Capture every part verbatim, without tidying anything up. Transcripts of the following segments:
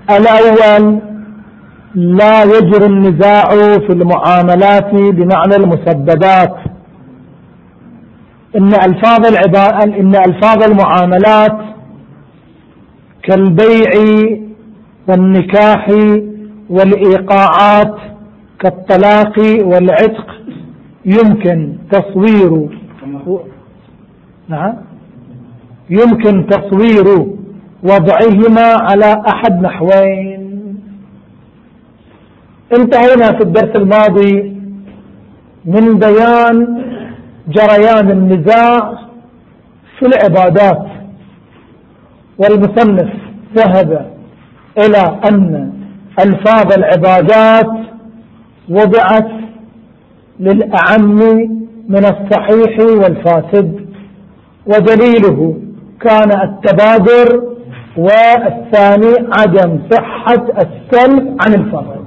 الأول: لا يجري النزاع في المعاملات بمعنى المسببات. إن ألفاظ العبا... إن ألفاظ المعاملات كالبيع والنكاح والإيقاعات كالطلاق والعتق يمكن تصوير نعم يمكن تصوير وضعهما على أحد نحوين. انتهينا في الدرس الماضي من بيان جريان النزاع في العبادات، والمصنف ذهب إلى أن ألفاظ العبادات وضعت للأعم من الصحيح والفاسد، ودليله كان التبادر، والثاني عدم صحة السلب عن الفرد.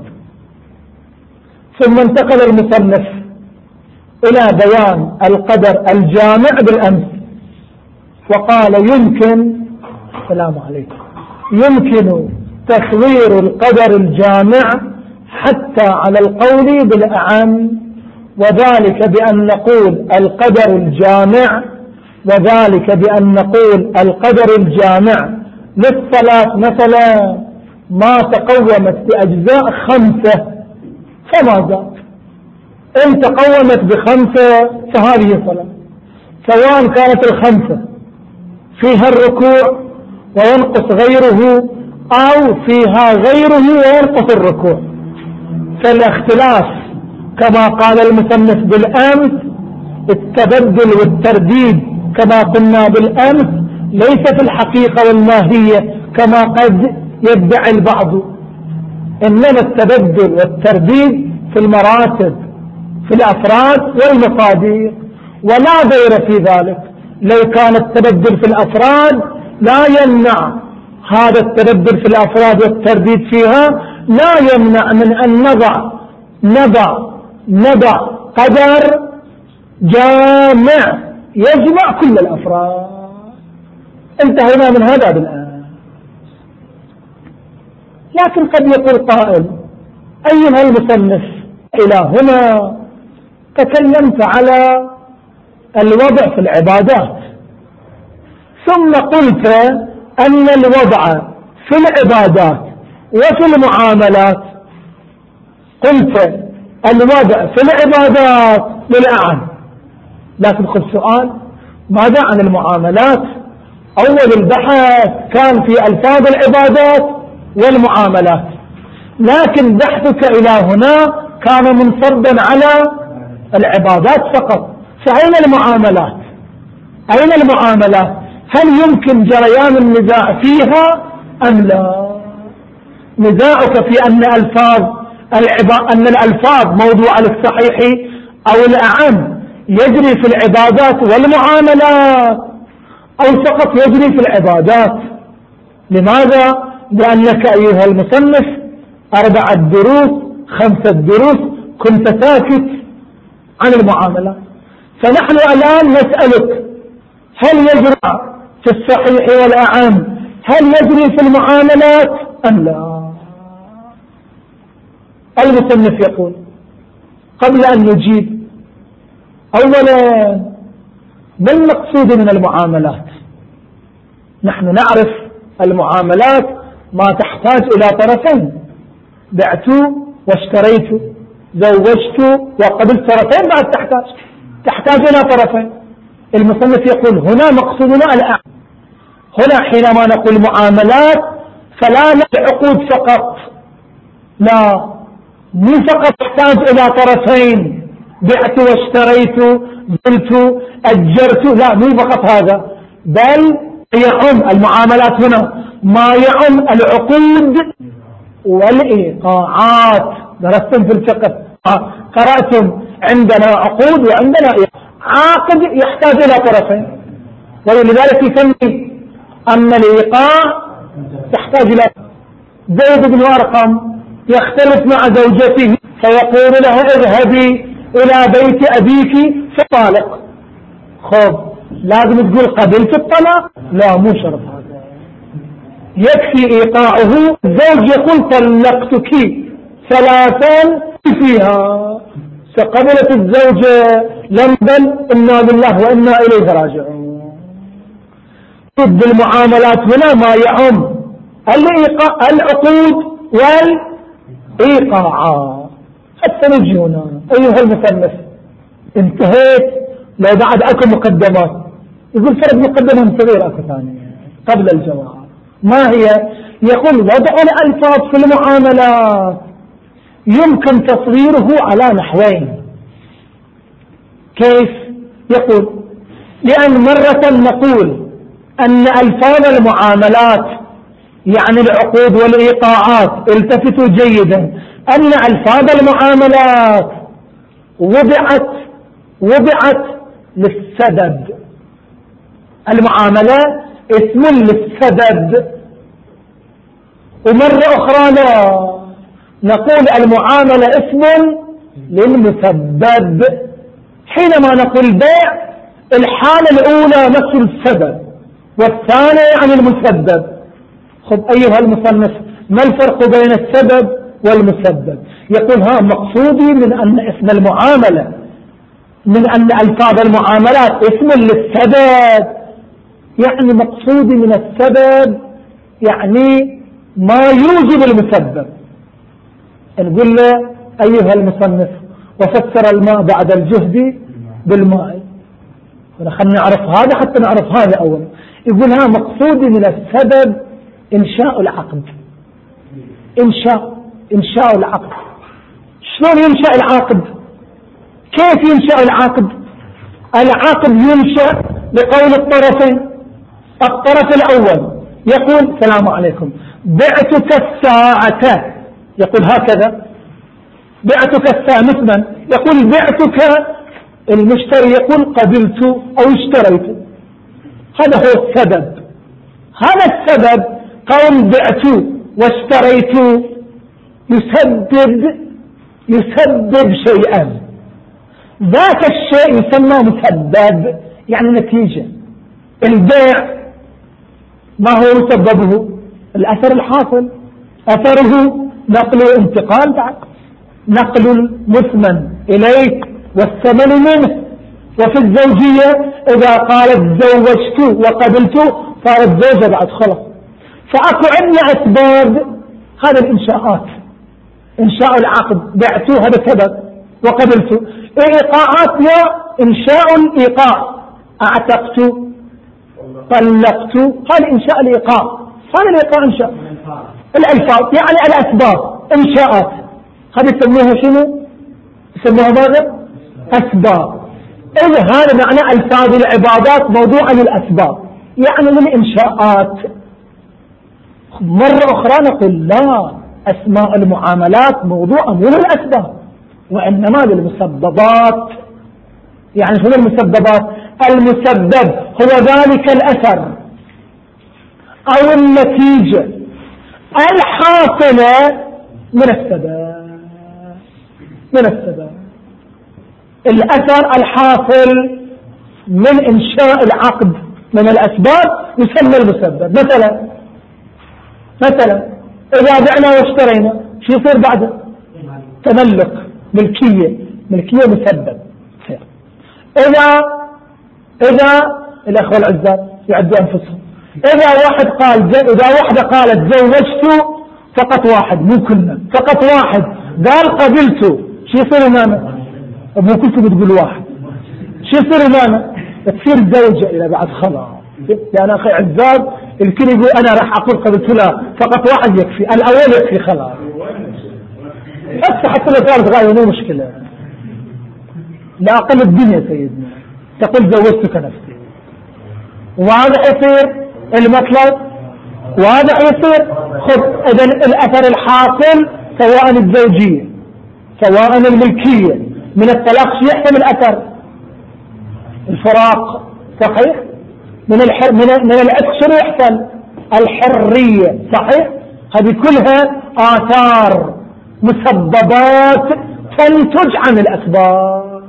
ثم انتقل المصنف إلى بيان القدر الجامع بالأمس، وقال يمكن السلام عليكم يمكن تصوير القدر الجامع حتى على القول بالأعم، وذلك بأن نقول القدر الجامع وذلك بأن نقول القدر الجامع للصلاة مثلا ما تقومت بأجزاء خمسة فما زاد، إن تقومت بخمسة فهذه صلاة، سواء كانت الخمسة فيها الركوع وينقص غيره أو فيها غيره وينقص الركوع. فالاختلاف كما قال المصنف بالأمس التبدل والترديد كما قلنا بالأمس ليس في الحقيقة والماهية كما قد يدعي البعض، إنما التبدل والترديد في المراتب في الأفراد والمصادر ولا غير في ذلك. لو كان التبدل في الأفراد لا يمنع هذا التبدل في الأفراد والترديد فيها لا يمنع من أن نضع نضع نضع قدر جامع يجمع كل الأفراد. انتهينا من هذا بالآن. لكن قد يقول قائل أيها المصنف إلى هنا تكلمت على الوضع في العبادات، ثم قلت أن الوضع في العبادات وفي المعاملات، قلت الوضع في العبادات للأعم، لكن خذ سؤال ماذا عن المعاملات؟ أول البحث كان في ألفاظ العبادات والمعاملات، لكن بحثك إلى هنا كان منصبا على العبادات فقط. فأين المعاملات؟ أين المعاملات؟ هل يمكن جريان النزاع فيها أم لا؟ نزاعك في أن ألفاظ العبا... أن الألفاظ موضوع للصحيح أو الأعم يجري في العبادات والمعاملات أو فقط يجري في العبادات. لماذا؟ لأنك أيها المصنف أربعة دروس خمسة دروس كنت ساكت عن المعاملات، فنحن الآن نسألك هل يجري في الصحيح والأعم هل يجري في المعاملات أم لا؟ المصنف يقول قبل أن نجيب أولا ما المقصود من المعاملات؟ نحن نعرف المعاملات ما تحتاج إلى طرفين، بعت واشتريت، زوجت وقبلت، طرفين بعد تحتاج تحتاج إلى طرفين. المصنف يقول هنا مقصودنا الأعم. هنا حينما نقول معاملات فلا نقول عقود فقط، لا، مو فقط تحتاج إلى طرفين، بعت واشتريت زلت أجرت، لا مو فقط هذا، بل يعم المعاملات هنا ما يعم العقود والإيقاعات. درستم في الفقه قرأتم عندنا عقود وعندنا إيقاع. عاقد يحتاج إلى طرفين، ولذلك يسمي أن الإيقاع يحتاج إلى زيد بن أرقم يختلف مع زوجته فيقول لها اذهبي إلى بيت أبيك فطالق. خب لازم تقول قبلت الطلاق؟ لا مو شرط هذا، يكفي إيقاعه. الزوج يقول طلقتك ثلاثا فيها، فقبلت الزوجة لم بل إنا لله وإنا إليه راجعون. ضد المعاملات هنا ما يعم العقود والإيقاعات. حتى نجي هنا أيها المثلث انتهيت. لو بعد أكو مقدمات يقول فرد مقدمة صغيرة أكو ثانية قبل الجواب. ما هي؟ يقول وضع الألفاظ في المعاملات يمكن تصويره على نحوين. كيف؟ يقول لأن مرة نقول أن ألفاظ المعاملات يعني العقود والإيقاعات، التفتوا جيدا، أن ألفاظ المعاملات وضعت وضعت للسبب. المعاملة اسم للسبب. ومرة أخرى لا، نقول المعاملة اسم للمسبب. حينما نقول بيع، الحالة الأولى نفس السبب والثانية عن المسبب. خذ أيها المصنف ما الفرق بين السبب والمسبب؟ يقول ها مقصودي من أن اسم المعاملة، من أن ألفاظ المعاملات اسم للسبب، يعني مقصودي من السبب يعني ما يوجب المسبب. نقول له أيها المصنف وفسر الماء بعد الجهد بالماء. خلينا نعرف هذا حتى نعرف هذا أولا. يقول ها مقصودي من السبب إنشاء العقد. إنشاء إنشاء العقد. شلون ينشأ العقد؟ كيف ينشأ العقد؟ العقد ينشأ بقول الطرفين. الطرف الأول يقول السلام عليكم بعتك الساعة، يقول هكذا بعتك الساعة. مثلا يقول بعتك، المشتري يقول قبلت أو اشتريت. هذا هو السبب. هذا السبب قول بعت واشتريت يسبب يسبب شيئا، ذاك الشيء يسمى مسبب يعني نتيجة. البيع ما هو مسببه؟ الأثر الحاصل. أثره نقل انتقال بعد، نقل المثمن إليك والثمن منه. وفي الزوجية إذا قالت زوجت وقبلت صارت زوجة بعد خلص. فأكو عندنا أسباب هذا الإنشاءات. إنشاء العقد بعت هذا سبب وقبلت. إيقاعاتنا إنشاء الإيقاع، أعتقت طلقت، هذا إنشاء الإيقاع. هذا الإيقاع إنشاء الألفاظ يعني الأسباب إنشاءات. هذا يسموها شنو؟ يسموها ماذا؟ أسباب. إذا هذا معنى ألفاظ العبادات موضوعا للأسباب يعني للإنشاءات. مرة أخرى نقول لا، أسماء المعاملات موضوعا للأسباب وإنما للمسببات. يعني شنو المسببات؟ المسبب هو ذلك الأثر أو النتيجة الحاصلة من السبب. من السبب الأثر الحاصل من إنشاء العقد من الأسباب يسمى المسبب. مثلا مثلا إذا بعنا واشترينا شو يصير بعده؟ تملك، ملكية. ملكية مسبب. إذا إذا الأخوة العزاب يعدوا أنفسهم، إذا واحد قال إذا واحدة قالت زوجت فقط واحد، مو كلنا، فقط واحد قال قبلت، شو يصير هنا؟ مو كلكم تقول واحد، شو يصير هنا؟ تصير زوجة إلى بعد خلاص. يعني أخي عزاب الكل يقول أنا راح أقول قبلت لا، فقط واحد يكفي، الأول يكفي خلاص. حتى حتى لو صارت غاية مو مشكلة، لا أقل الدنيا سيدنا تقول زوجتك نفسي. واضح يصير المطلب، واضح يصير. خذ إذا الأثر الحاصل سواء الزوجية سواء الملكية من الطلاق شو يحتمل أثر؟ الفراق، صحيح؟ من الحر من من العتق شو يحصل؟ الحرية، صحيح؟ هذه كلها آثار مسببات تنتج عن الأسباب.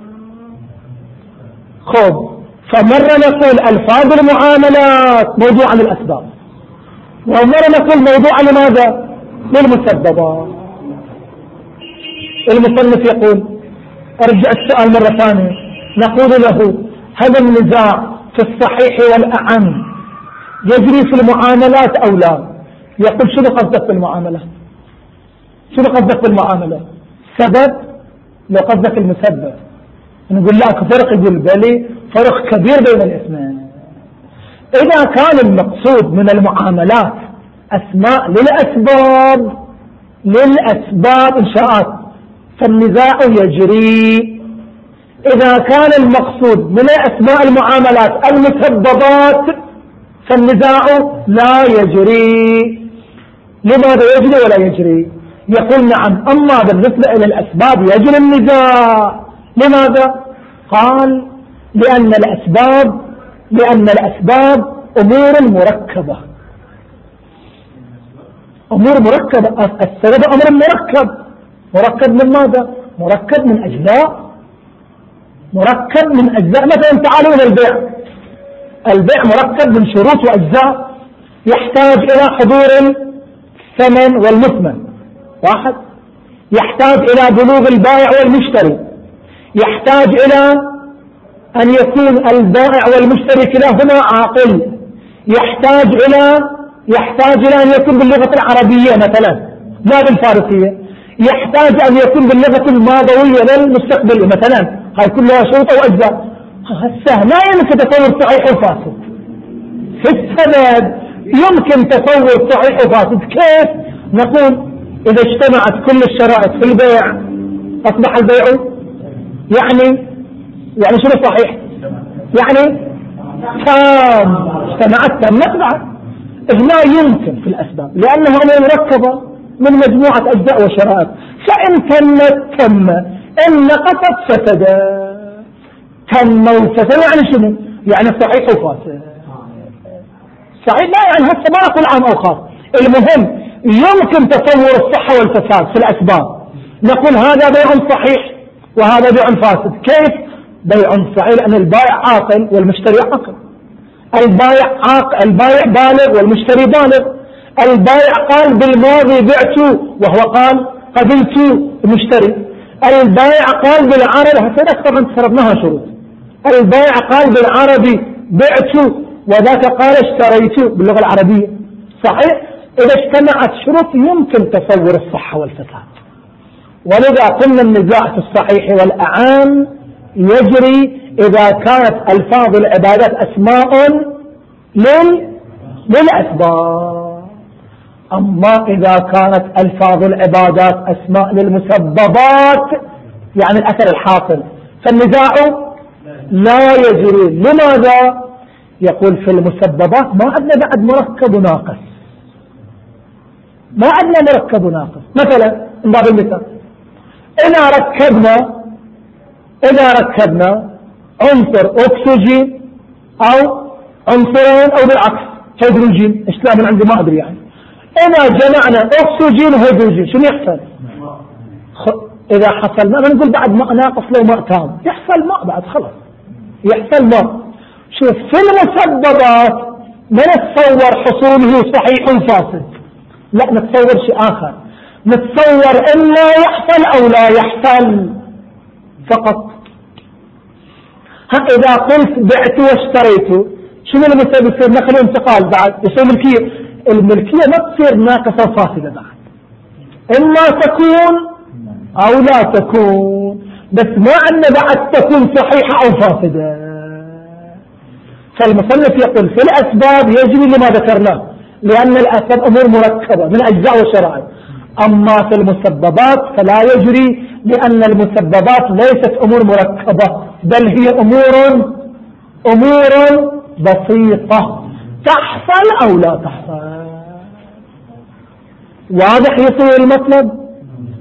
خذ، فمرة نقول ألفاظ المعاملات موضوع عن الأسباب، ومرة نقول موضوع لماذا؟ للمسببات. المصنف يقول ارجع السؤال مرة ثانية، نقول له هذا النزاع في الصحيح والأعم يجري في المعاملات أو لا؟ يقول شنو قصدك بالمعاملة؟ شنو قصدك بالمعاملة؟ سبب لو قصدك المسبب نقول لك فرق، يقول بلي فرق كبير بين الاثنين. إذا كان المقصود من المعاملات أسماء للأسباب للأسباب إنشاءات فالنزاع يجري. إذا كان المقصود من أسماء المعاملات المسببات فالنزاع لا يجري. لماذا يجري ولا يجري؟ يقول نعم، أما بالنسبة إلى الأسباب يجري النزاع. لماذا؟ قال لأن الأسباب لأن الأسباب أمور مركبة، أمور مركبة. السبب أمر مركب، مركب من ماذا؟ مركب من أجزاء، مركب من أجزاء. مثلا تعالوا إلى البيع، البيع مركب من شروط وأجزاء، يحتاج إلى حضور الثمن والمثمن واحد، يحتاج إلى بلوغ البائع والمشتري، يحتاج إلى أن يكون البائع والمشتري كلاهما عاقل، يحتاج إلى يحتاج إلى أن يكون باللغة العربية مثلا لا بالفارسية، يحتاج أن يكون باللغة الماضوية لا المستقبلية مثلا. هاي كلها شروط وأجزاء. هسه لا يمكن تصور صحيح وفاسد في السبب، يمكن تصور صحيح وفاسد. كيف؟ نقول إذا اجتمعت كل الشرائط في البيع أصبح البيع يعني يعني شنو صحيح؟ يعني تام، اجتمعت تمت بعد. لا يمكن في الأسباب لأنها أمور مركبة من مجموعة أجزاء وشرائط، فإن تمت تم، إن نقصت فسد. تم وفسد يعني شنو؟ يعني صحيح وفاسد. صحيح لا يعني هسه ما أقول عام أو خاص، المهم يمكن تصور الصحة والفساد في الأسباب. نقول هذا بيع صحيح وهذا بيع فاسد. كيف؟ بيع صحيح لأن البائع عاقل والمشتري عاقل، البائع عاقل البائع بالغ والمشتري بالغ، البائع قال بالماضي بعت وهو قال قبلت المشتري، البائع قال بالعربي هكذا طبعا صرفناها شروط، البائع قال بالعربي بعت وذاك قال اشتريت باللغة العربية. صحيح؟ إذا اجتمعت شروط يمكن تصور الصحة والفساد. ولذا قلنا النزاع في الصحيح والأعام يجري إذا كانت ألفاظ العبادات أسماء لل... للأسباب. أما إذا كانت ألفاظ العبادات أسماء للمسببات يعني الأثر الحاصل فالنزاع لا يجري. لماذا؟ يقول في المسببات ما عندنا بعد مركب ناقص، ما عندنا مركب ناقص. مثلا من باب المثال إذا ركبنا إذا ركبنا عنصر أكسجين أو عنصرين أو بالعكس هيدروجين، إشلون من عندي ما أدري يعني. إذا جمعنا أكسجين وهيدروجين شنو يحصل؟ إذا حصل ماء نقول بعد ماء ناقص لو ماء تام، يحصل ماء بعد خلاص يحصل ماء. شوف في المسببات ما نتصور حصوله صحيح وفاسد، لا نتصور شيء آخر، نتصور إلا يحصل أو لا يحصل فقط. ها إذا قلت بعت واشتريت شنو المسبب؟ يصير نقل وانتقال بعد، يصير ملكية. الملكية ما تصير ناقصة وفاسدة بعد، إما تكون أو لا تكون، بس ما عندنا بعد تكون صحيحة أو فاسدة. فالمصنف يقول في الأسباب يجري لما ذكرناه لأن الأسباب أمور مركبة من أجزاء وشرائع. أما في المسببات فلا يجري لأن المسببات ليست أمور مركبة بل هي أمور أمور بسيطة تحصل أو لا تحصل. واضح يصير المطلب؟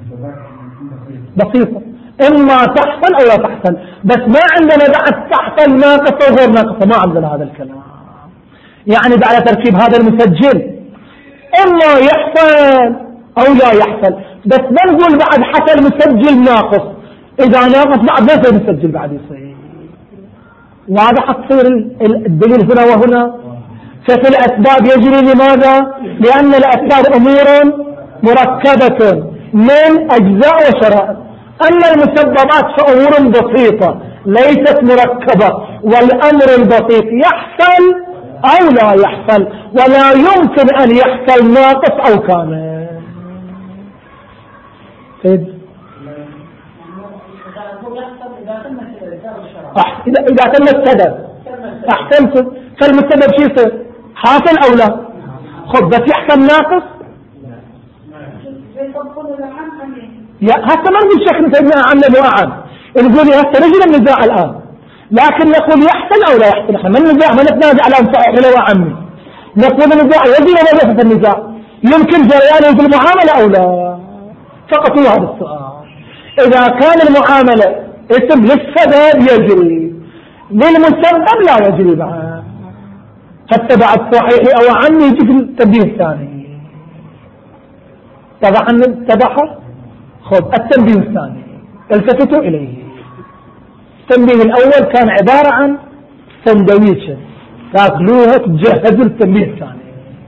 بسيطة، إما تحصل أو لا تحصل، بس ما عندنا بعد تحصل ناقصة وغير ناقصة، ما عندنا هذا الكلام. يعني بعد تركيب هذا المسجل إما يحصل أو لا يحصل، بس ما نقول بعد حصل مسجل ناقص، إذا ناقص بعد ما يصير مسجل بعد يصير. واضح تصير الدليل هنا وهنا. ففي الأسباب يجري لماذا؟ لأن الأسباب أمور مركبة من أجزاء وشرائط، أما المسببات فأمور بسيطة ليست مركبة، والأمر البسيط يحصل أو لا يحصل، ولا يمكن أن يحصل ناقص أو كامل. إذا تم السبب أحسنتم، فالمسبب شو يصير؟ حاصل أو لا؟ خب بس يحصل ناقص؟ يا هسه ما نقول شيخ سيدنا عمنا وأعم، نقول هسه نجي النزاع الآن، لكن نقول يحصل أو لا يحصل. احنا ما النزاع ما نتنازع على صحيح ولا وعمي، نقول النزاع يجري ولا يحصل النزاع، يمكن جريانه في المعاملة أو لا، فقط هو هذا السؤال. إذا كان المعاملة اسم للسبب يجري، للمسبب لا يجري بعد. حتى بعد صحيح أو عني يجي في التنبيه الثاني. طبعا اتضح. خذ التنبيه الثاني التفتوا إليه. التنبيه الأول كان عبارة عن سندويشة تاكلوها تجهزوا التنبيه الثاني.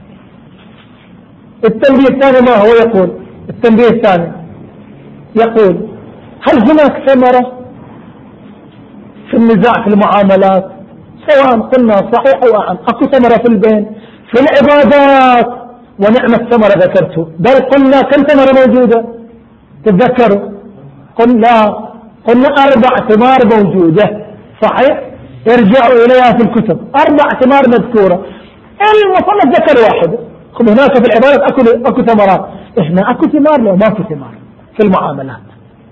التنبيه الثاني ما هو يقول؟ التنبيه الثاني يقول هل هناك ثمرة في النزاع في المعاملات، سواء قلنا صحيح أو أعم؟ أكو ثمرة في البين في العبادات، ونعم الثمرة ذكرته، بل قلنا كم ثمرة موجودة تتذكروا؟ قلنا قلنا أربع ثمار موجودة صحيح، ارجعوا إليها في الكتب، أربع ثمار مذكورة، المصنف ذكر واحد. خب هناك في العبادات أكو, أكو ثمرات، إحنا أكو ثمار لو ما في ثمار في المعاملات.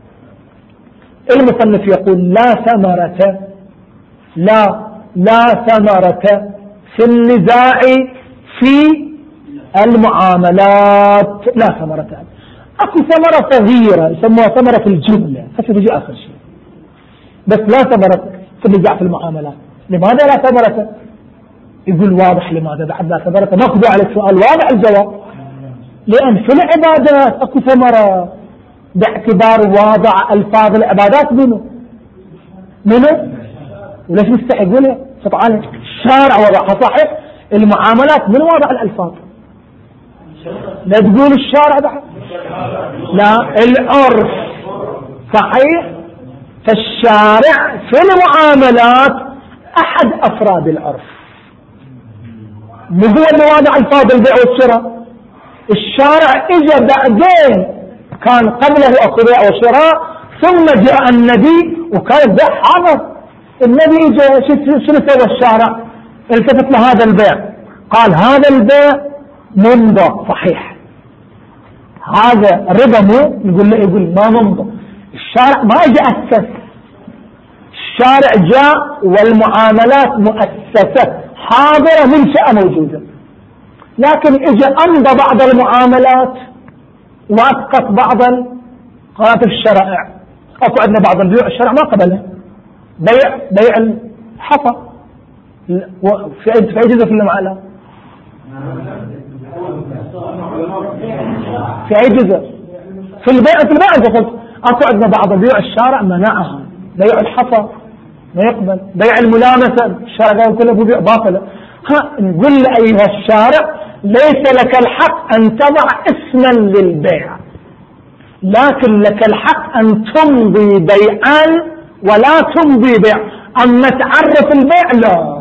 المصنف يقول لا ثمرة لا لا ثمرة في النزاع في المعاملات، لا ثمرة. اكو ثمرة صغيرة يسموها ثمرة في الجملة، هسه تجي اخر شيء، بس لا ثمرة في النزاع في المعاملات. لماذا لا ثمرة؟ يقول واضح لماذا بعد لا ثمرة، ناخذ على السؤال واضح الجواب. لان في العبادات اكو ثمرة باعتبار واضع الفاظ العبادات منه منه وليش مستحق ولا طبعا الشارع وضعها صحيح، المعاملات من واضع الالفاظ؟ لا تقول الشارع بعد، لا العرف صحيح. فالشارع في المعاملات احد افراد العرف، مو هو اللي واضع الفاظ البيع والشراء. الشارع اجى بعدين، كان قبله اكو بيع وشراء، ثم جاء النبي وكان البيع حاضر. النبي جاء شنو سوى الشارع؟ التفت لهذا البيع قال هذا البيع ممضى صحيح، هذا ربا مو، يقول له يقول ما ممضى. الشارع ما اجى اسس، الشارع جاء والمعاملات مؤسسة حاضرة منشأة موجودة، لكن اجى امضى بعض المعاملات واسقط بعضا قالت الشرائع. اكو عندنا بعض البيوع الشرع ما قبله، بيع بيع الحصى في اي في اي جزء في المعاملات، في اي جزء في البيع في البيع انت قلت اكو عندنا بعض بيوع الشارع منعها، بيع الحصى ما يقبل، بيع الملامسه الشارع قال كله بيع باطله. ها نقول له ايها الشارع ليس لك الحق ان تضع اسما للبيع، لكن لك الحق ان تمضي بيعا ولا تمضي بيع، اما تعرف البيع لا.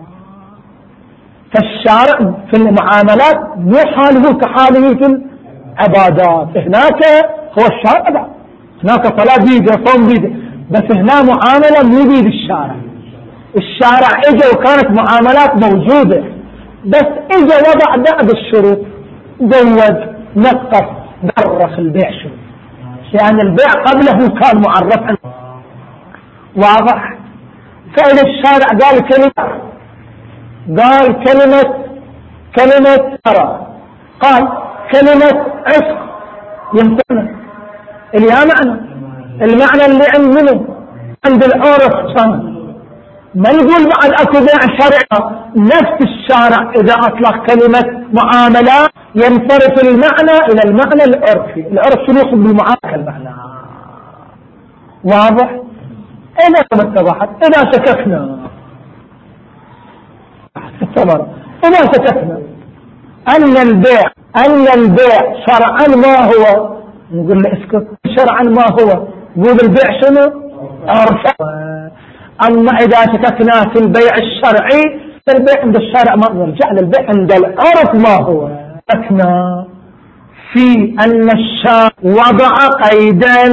فالشارع في المعاملات مو حاله كحاله في العبادات، هناك هو الشارع، هناك صلاة بيده صوم بيده، بس هنا معاملة مو بيد الشارع. الشارع اجى وكانت معاملات موجودة، بس اجى وضع بعض الشروط، زود نقص عرف البيع شو، لأن البيع قبله كان معرفا واضح. فإذا الشارع قال كلمة قال كلمة كلمة ترى، قال كلمة عشق، يمكن اللي ها معنى المعنى اللي عند منه عند العرف كان، ما نقول بعد اكو بيع شرعي. نفس الشارع اذا اطلق كلمة معاملة ينصرف المعنى الى المعنى العرفي. العرف شنو يقصد بالمعاملة؟ المعنى واضح. اذا اتضحت اذا شككنا الثمرة، إذا سكتنا أن البيع أن البيع شرعا ما هو، نقول له اسكت. شرعا ما هو، نقول البيع شنو؟ عرف. أما إذا شككنا في البيع الشرعي، البيع عند الشارع ما نرجع للبيع عند العرف ما هو. شككنا في أن الشارع وضع قيدا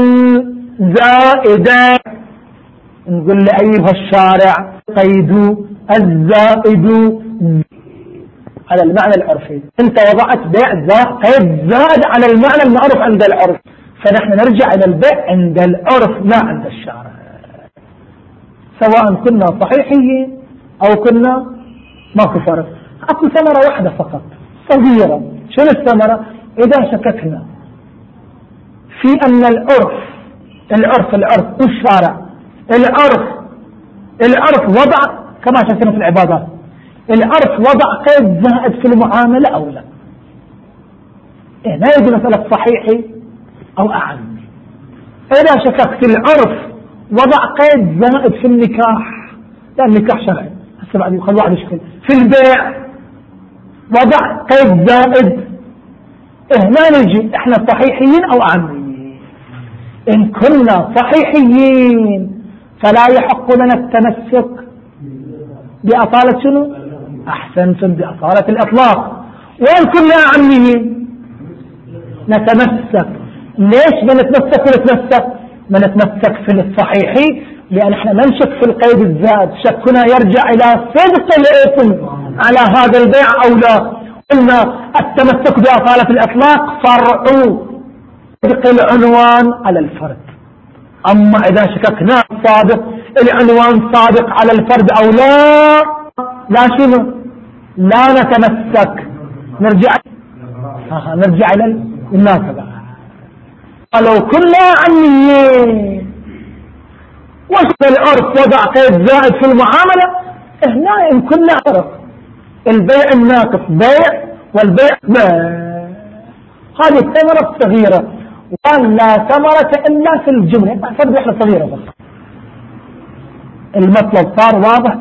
زائدا، نقول له أيها الشارع قيد الزائد على المعنى العرفي، أنت وضعت بيع قيد زائد على المعنى المعروف عند العرف، فنحن نرجع إلى البيع عند العرف لا عند الشارع، سواء كنا صحيحين أو كنا ماكو فرق. أكو ثمرة واحدة فقط صغيرة. شنو الثمرة؟ إذا شككنا في أن العرف العرف العرف والشارع العرف العرف وضع كما شكنا في العبادات، العرف وضع قيد زائد في المعاملة أو لا. إيه لا يجي مسألة صحيحي أو أعمي. إذا شككت العرف وضع قيد زائد في النكاح، لا النكاح شرعي هسه بعد يخلوا واحد يشكل في البيع وضع قيد زائد، إيه ما نجي إحنا صحيحيين أو أعميين. إن كنا صحيحيين فلا يحق لنا التمسك بأصالة شنو؟ أحسنتم، بأصالة الإطلاق. وإن كنا أعميين نتمسك. ليش ما نتمسك ونتمسك؟ ما نتمسك في الصحيح لأن احنا ننشك في القيد الزائد، شكنا يرجع إلى صدق الاسم على هذا البيع أو لا. قلنا التمسك بأصالة الإطلاق فرع صدق العنوان على الفرد. أما إذا شككنا صادق العنوان صادق على الفرد أو لا، لا شنو؟ لا نتمسك، نرجع آه نرجع إلى المناسبة. ولو كنا عميين وش العرف وضع قيد زائد في المعاملة، هنا إن كنا عرف البيع الناقص بيع والبيع بيع. هذه الثمرة الصغيرة، ولا ثمرة إلا في الجملة، فرد واحدة صغيرة بس. المطلب صار واضح.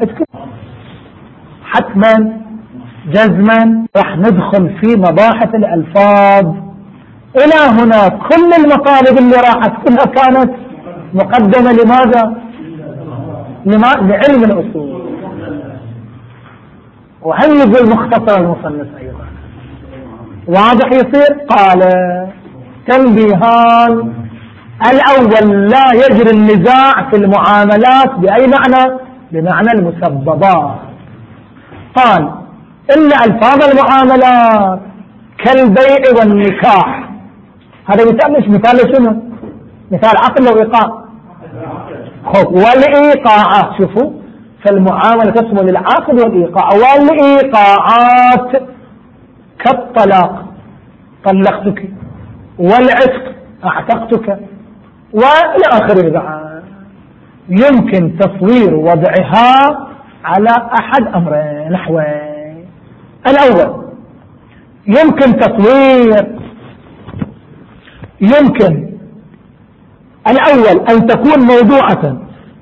حتما جزما راح ندخل في مباحث الألفاظ. إلى هنا كل المطالب اللي راحت كلها كانت مقدمة لماذا؟ لما لعلم الأصول. وهل يقول مختصر المصنف أيضا واضح يصير؟ قال تنبيهان. الأول لا يجري النزاع في المعاملات بأي معنى؟ بمعنى المسببات. قال إلا ألفاظ المعاملات كالبيع والنكاح. هذا مثال مش مثال شنو؟ مثال عقل أو إيقاع. والإيقاعات شوفوا فالمعاملة تشمل العقد والإيقاع. والإيقاعات كالطلاق طلقتك، والعتق اعتقتك، والى اخره. بعد يمكن تصوير وضعها على احد امرين نحوين. الاول يمكن تصوير يمكن الاول ان تكون موضوعة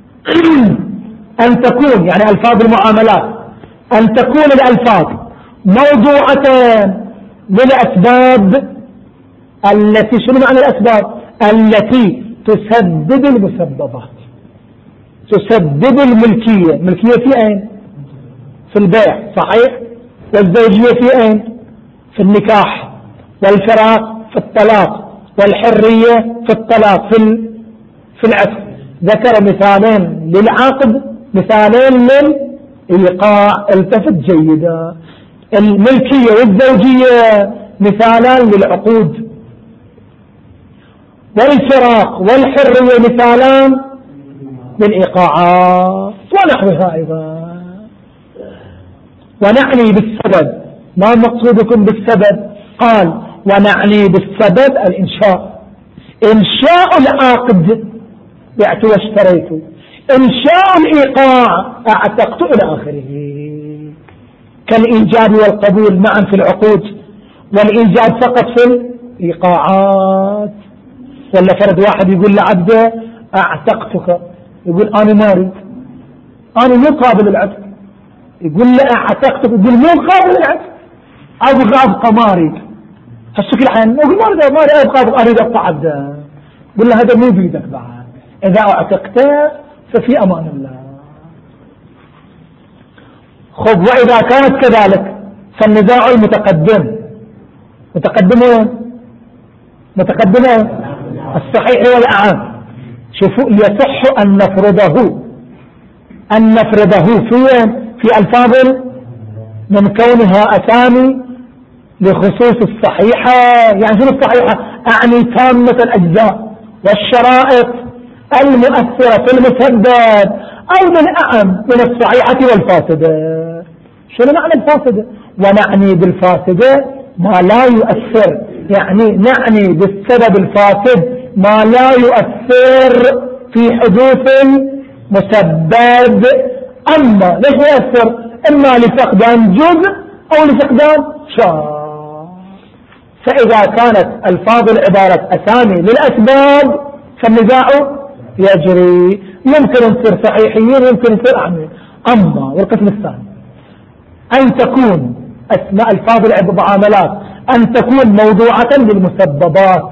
ان تكون يعني الفاظ المعاملات ان تكون الالفاظ موضوعة للاسباب التي شنو معنى الاسباب؟ التي تسبب المسببات، تسبب الملكية. ملكية في اين؟ في البيع صحيح. والزوجية في اين؟ في النكاح. والفراق في الطلاق. والحرية في الطلاق في في العتق. ذكر مثالين للعقد، مثالين للإيقاع. التفت جيدا. الملكية والزوجية مثالان للعقود، والفراق والحرية مثالان للإيقاعات ونحوها أيضا. ونعني بالسبب، ما مقصودكم بالسبب؟ قال ونعني بالسبب الإنشاء. إنشاء العقد بعت واشتريت، إنشاء الإيقاع أعتقت إلى آخره. كالإيجاب والقبول معا في العقود، والإيجاب فقط في الإيقاعات. ولا فرد واحد يقول لعبده أعتقتك، يقول أنا ماري، أنا مو قابل العتق، يقول له اعتقتك، يقول مو خاف من العكس، ابغى ابقى ماري هالشكل الحين، يقول ما اريد ماري ابغى اريد ابقى عبدا، يقول له هذا مو بيدك بعد، اذا اعتقته ففي امان الله. خذ واذا كانت كذلك فالنزاع المتقدم متقدم متقدم الصحيح والأعم. شوفوا يصح أن نفرضه أن نفرضه في في الفاظ من كونها أسامي لخصوص الصحيحة. يعني شنو الصحيحة؟ أعني تامة الأجزاء والشرائط المؤثرة في المسدد، أو للأعم من الصحيحة والفاسدة. شنو معنى الفاسدة؟ ونعني بالفاسدة ما لا يؤثر، يعني نعني بالسبب الفاسد ما لا يؤثر في حدوث المسبب. أما ليش يؤثر؟ إما لفقدان جزء أو لفقدان شيء. فإذا كانت الفاظ العبارة أسامي للأسباب فالنزاع يجري، يمكن تصير صحيحيين يمكن تصير أعمين. أما والقسم الثاني أن تكون أسماء الفاظ المعاملات أن تكون موضوعة للمسببات.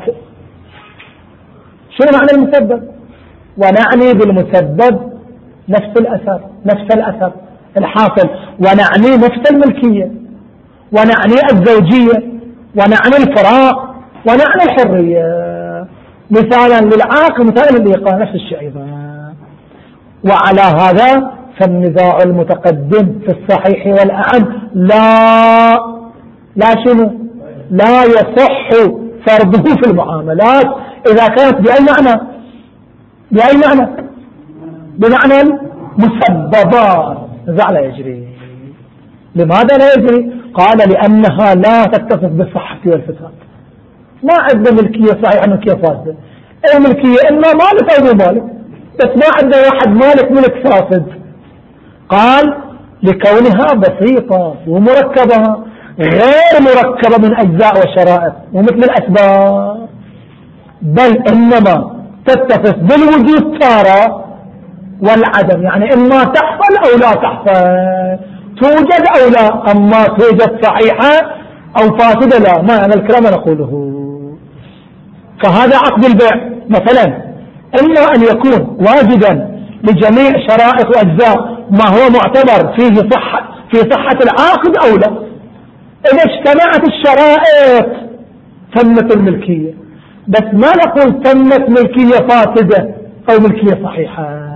شنو معنى المسبب؟ ونعني بالمسبب نفس الأثر نفس الأثر الحاصل، ونعني نفس الملكية، ونعني الزوجية، ونعني الفراق، ونعني الحرية. مثالا للعاقل مثالا للإيقاع نفس الشيء أيضا. وعلى هذا فالنزاع المتقدم في الصحيح والأعم لا لا شنو لا يصح فرضه في المعاملات إذا كانت بأي معنى بأي معنى بمعنى المسببات. نزاع لا يجري. لماذا لا يجري؟ قال لأنها لا تتصف بالصحة والفساد. ما عندنا ملكية صحيحة ملكية فاسدة. الملكية إما مالك أو مالك، بس ما عندنا واحد مالك ملك فاسد. قال لكونها بسيطة ومركبة غير مركبة من أجزاء وشرائط ومثل الأسباب، بل إنما تتصف بالوجود تارة والعدم، يعني إما تحصل أو لا تحصل، توجد أو لا، أما توجد صحيحة أو فاسدة لا. ما أنا الكلام نقوله. فهذا عقد البيع مثلا إما أن يكون واجدا لجميع شرائط وأجزاء ما هو معتبر فيه صحة في صحة العاقد أو لا. إذا اجتمعت الشرائط تمت الملكية، بس ما نقول تمت ملكية فاسدة أو ملكية صحيحة.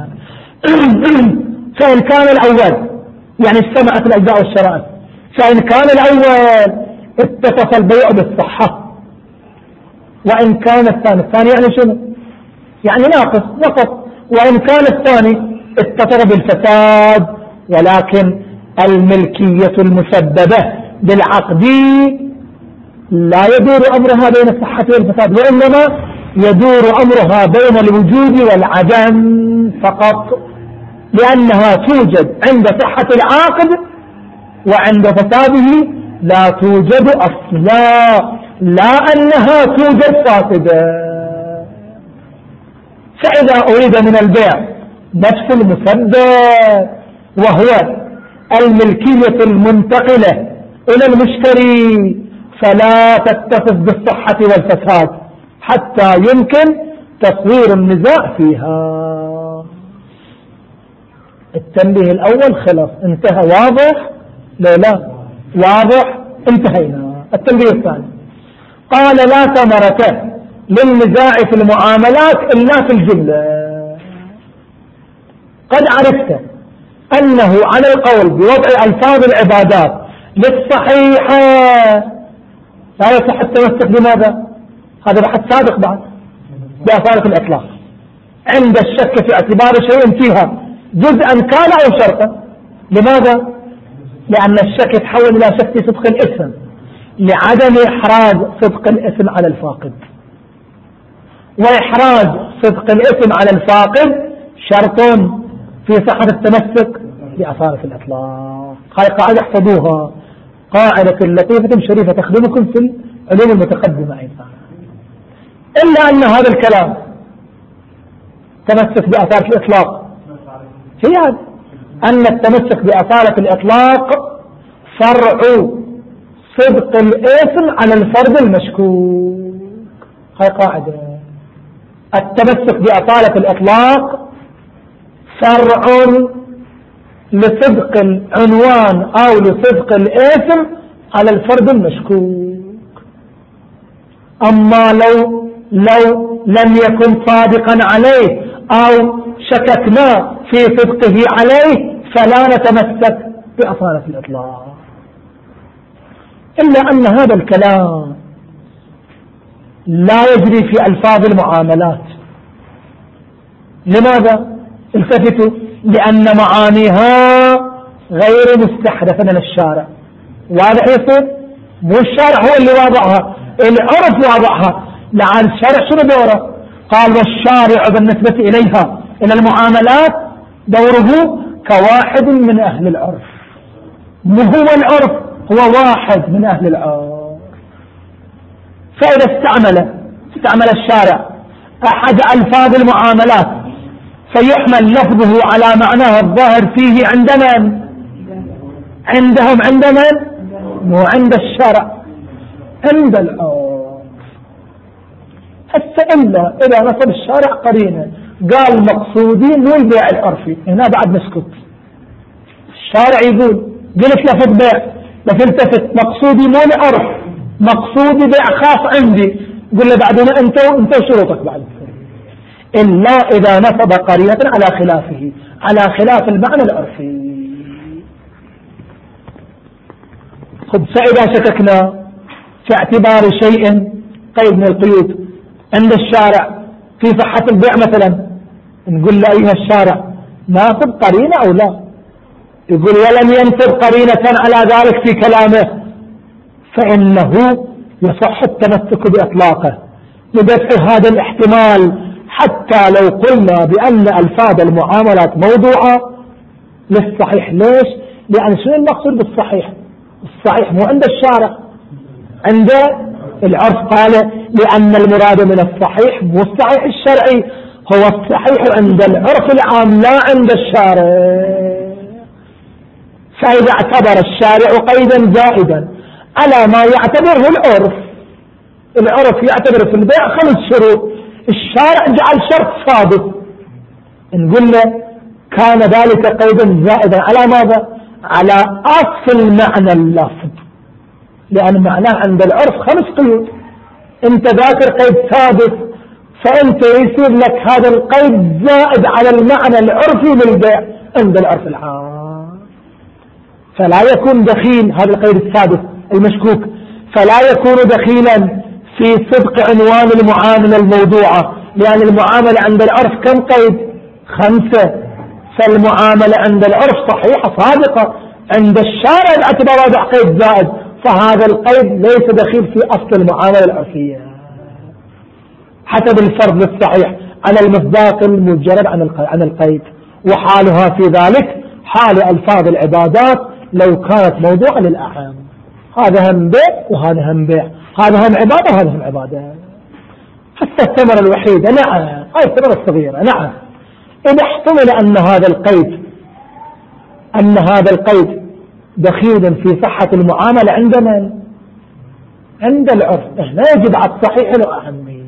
فإن كان الأول يعني اجتمعت الأجزاء والشرائط، فإن كان الأول اتصف البيع بالصحة، وإن كان الثاني الثاني يعني شنو؟ يعني ناقص نقص. وإن كان الثاني اتصف بالفساد، ولكن الملكية المسببة بالعقد لا يدور أمرها بين الصحة والفساد، وإنما يدور أمرها بين الوجود والعدم فقط، لأنها توجد عند صحة العاقد وعند فساده لا توجد أصلا، لا أنها توجد فاسدة. فإذا أريد من البيع نفس المسبب وهو الملكية المنتقلة إلى المشتري فلا تتصف بالصحة والفساد حتى يمكن تصوير النزاع فيها. التنبيه الأول خلاص انتهى. واضح؟ لا لا واضح، انتهينا. التنبيه الثاني قال لا ثمرة للنزاع في المعاملات إلا في الجملة. قد عرفت أنه على القول بوضع ألفاظ العبادات للصحيحة لا يصح التمسك بماذا؟ هذا بحث سابق بعد بأصالة الإطلاق. عند الشك في اعتبار شيء فيها جزءا كان أو شرطا. لماذا؟ لأن الشك يتحول إلى شك في صدق الاسم لعدم إحراز صدق الاسم على الفاقد، وإحراز صدق الاسم على الفاقد شرط في صحة التمسك بأصالة الإطلاق. هاي قاعدة احفظوها، قاعدة لطيفة شريفة تخدمكم في العلوم المتقدمة أيضا. إلا أن هذا الكلام تمسك بأصالة الإطلاق هي هذا أن التمسك بأصالة الإطلاق فرع صدق الاسم على الفرد المشكوك. هاي قاعدة. التمسك بأصالة الإطلاق فرع لصدق العنوان أو لصدق الاسم على الفرد المشكوك. أما لو لو لم يكن صادقا عليه أو شككنا في صدقه عليه فلا نتمسك بأصالة الإطلاق. إلا أن هذا الكلام لا يجري في ألفاظ المعاملات. لماذا؟ التفتوا، لأن معانيها غير مستحدثة من الشارع. واضح يصير؟ مو الشارع هو اللي واضعها، العرف واضعها. لعن الشارع شنو دوره؟ قال والشارع بالنسبة إليها إلى المعاملات دوره كواحد من أهل العرف. مو هو العرف، هو واحد من أهل العرف. فإذا استعمل استعمل الشارع أحد ألفاظ المعاملات فيحمل لفظه على معناه الظاهر فيه عند من؟ عندهم عند من؟ مو عند الشرع، عند العرف. هسه إلا إذا نصب الشارع قرينة قال مقصودي مو البيع العرفي، هنا بعد نسكت. الشارع يقول قلت لفظ بيع بتلتفت مقصودي مو العرف، مقصودي بيع خاص عندي، قل له بعدين انت انت شروطك بعد. إلا إذا نصب قرينة على خلافه، على خلاف المعنى العرفي. خب فإذا شككنا في اعتبار شيء قيد من القيود عند الشارع في صحة البيع مثلا، نقول له أيها الشارع ناصب قرينة أو لا؟ يقول ولم ينصب قرينة على ذلك في كلامه، فإنه يصح التمسك بإطلاقه لدفع هذا الاحتمال، حتى لو قلنا بأن ألفاظ المعاملات موضوعة للصحيح. ليش؟ لأن شنو المقصود بالصحيح؟ الصحيح مو عند الشارع، عند العرف. قال لأن المراد من الصحيح مو الصحيح الشرعي، هو الصحيح عند العرف العام لا عند الشارع. فإذا اعتبر الشارع قيدا زائدا على ما يعتبره العرف، العرف يعتبر في البيع خمس شروط، الشارع جعل شرط صادق، نقول له كان ذلك قيدا زائدا على ماذا؟ على أصل معنى اللفظ، لأن معناه عند العرف خمس قيود. انت ذاكر قيد ثابت، فانت يصير لك هذا القيد زائد على المعنى العرفي للبيع عند العرف العام، فلا يكون دخيل هذا القيد الثابت المشكوك، فلا يكون دخيلا في صدق عنوان المعاملة الموضوعة، لأن المعاملة عند العرف كم قيد؟ خمسة. فالمعاملة عند العرف صحيحة صادقة، عند الشارع باعتبار وضع قيد زائد، فهذا القيد ليس دخيل في أصل المعاملة العرفية حسب الفرض الصحيح على المصداق المجرد عن القيد. وحالها في ذلك حال ألفاظ العبادات لو كانت موضوعة للأعام، هذا هم بيع وهذا هم بيع، هذا هم عبادة وهذا هم عبادة. حتى الثمرة الوحيدة نعم، هاي الثمرة الصغيرة نعم، إذا احتمل أن هذا القيد أن هذا القيد دخيل في صحة المعاملة عند من؟ عند العرف. لا يجب على الصحيح له أهمية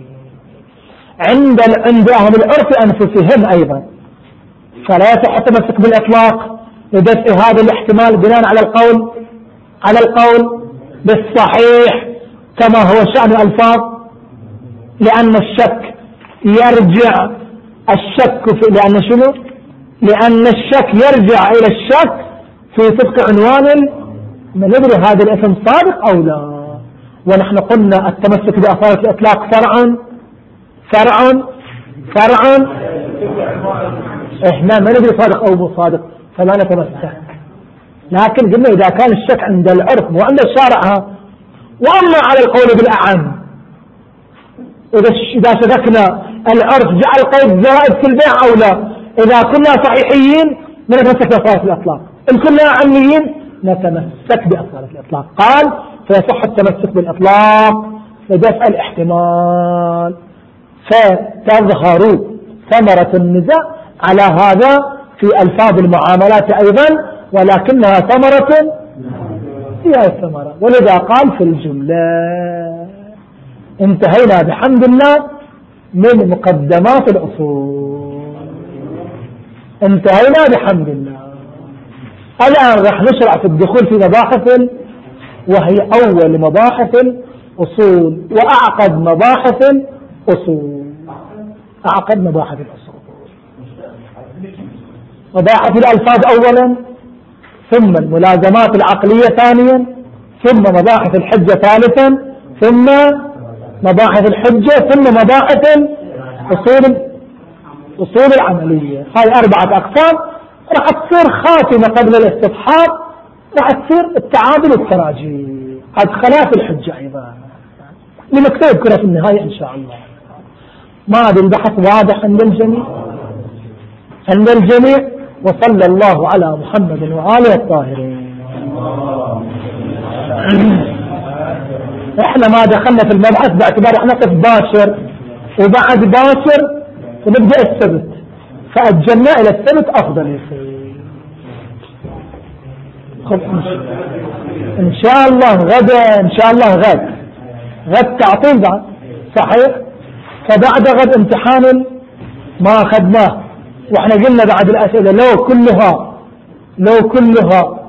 عند عند أهل العرف أنفسهم أيضا، فلا يصح التمسك بالإطلاق لدفع هذا الاحتمال بناء على القول على القول بالصحيح كما هو شأن الألفاظ، لأن الشك يرجع الشك في لأن شنو؟ لأن الشك يرجع إلى الشك في صدق عنوان ما ندري هذا الاسم صادق أو لا. ونحن قلنا التمسك بأصالة الإطلاق فرع فرع فرع إحنا ما ندري صادق أو مو صادق فلا نتمسك، لكن قلنا إذا كان الشك عند العرف مو عند الشارع. وأما على القول بالأعم، إذا شككنا العرف جعل قيد زائد في البيع أو لا، إذا كنا صحيحيين نتمسك بأصالة الإطلاق، إن كنا عميين نتمسك بأصالة الإطلاق. قال فيصح التمسك بالإطلاق لدفع الاحتمال، فتظهر ثمرة النزاع على هذا في ألفاظ المعاملات أيضا، ولكنها ثمرة فيها الثمرة. ولذا قال في الجملة انتهينا بحمد الله من مقدمات الأصول، انتهينا بحمد الله. الآن رح نشرع في الدخول في مباحث، وهي أول مباحث الأصول وأعقد مباحث الأصول، أعقد مباحث الأصول. مباحث الألفاظ أولا، ثم الملازمات العقلية ثانيا، ثم مباحث الحجة ثالثا، ثم مباحث الحجة، ثم مباحث أصول أصول العملية. هاي أربعة أقسام. راح تصير خاتمة قبل الاستصحاب، راح تصير التعادل والتراجي، هذا خلاف الحجة أيضا لمكتوب كده في النهاية إن شاء الله. ما هذا البحث واضح عند الجميع عند الجميع وصلى الله على محمد وآله الطاهرين. احنا ما دخلنا في المبحث باعتبار احنا نقف باشر، وبعد باشر ونبدأ السبت، فأجلنا إلى السبت أفضل يصير. إن شاء الله غدا، إن شاء الله غد غد تعطيل بعد صحيح، فبعد غد امتحان ما أخذناه، وإحنا قلنا بعد الأسئلة لو كلها لو كلها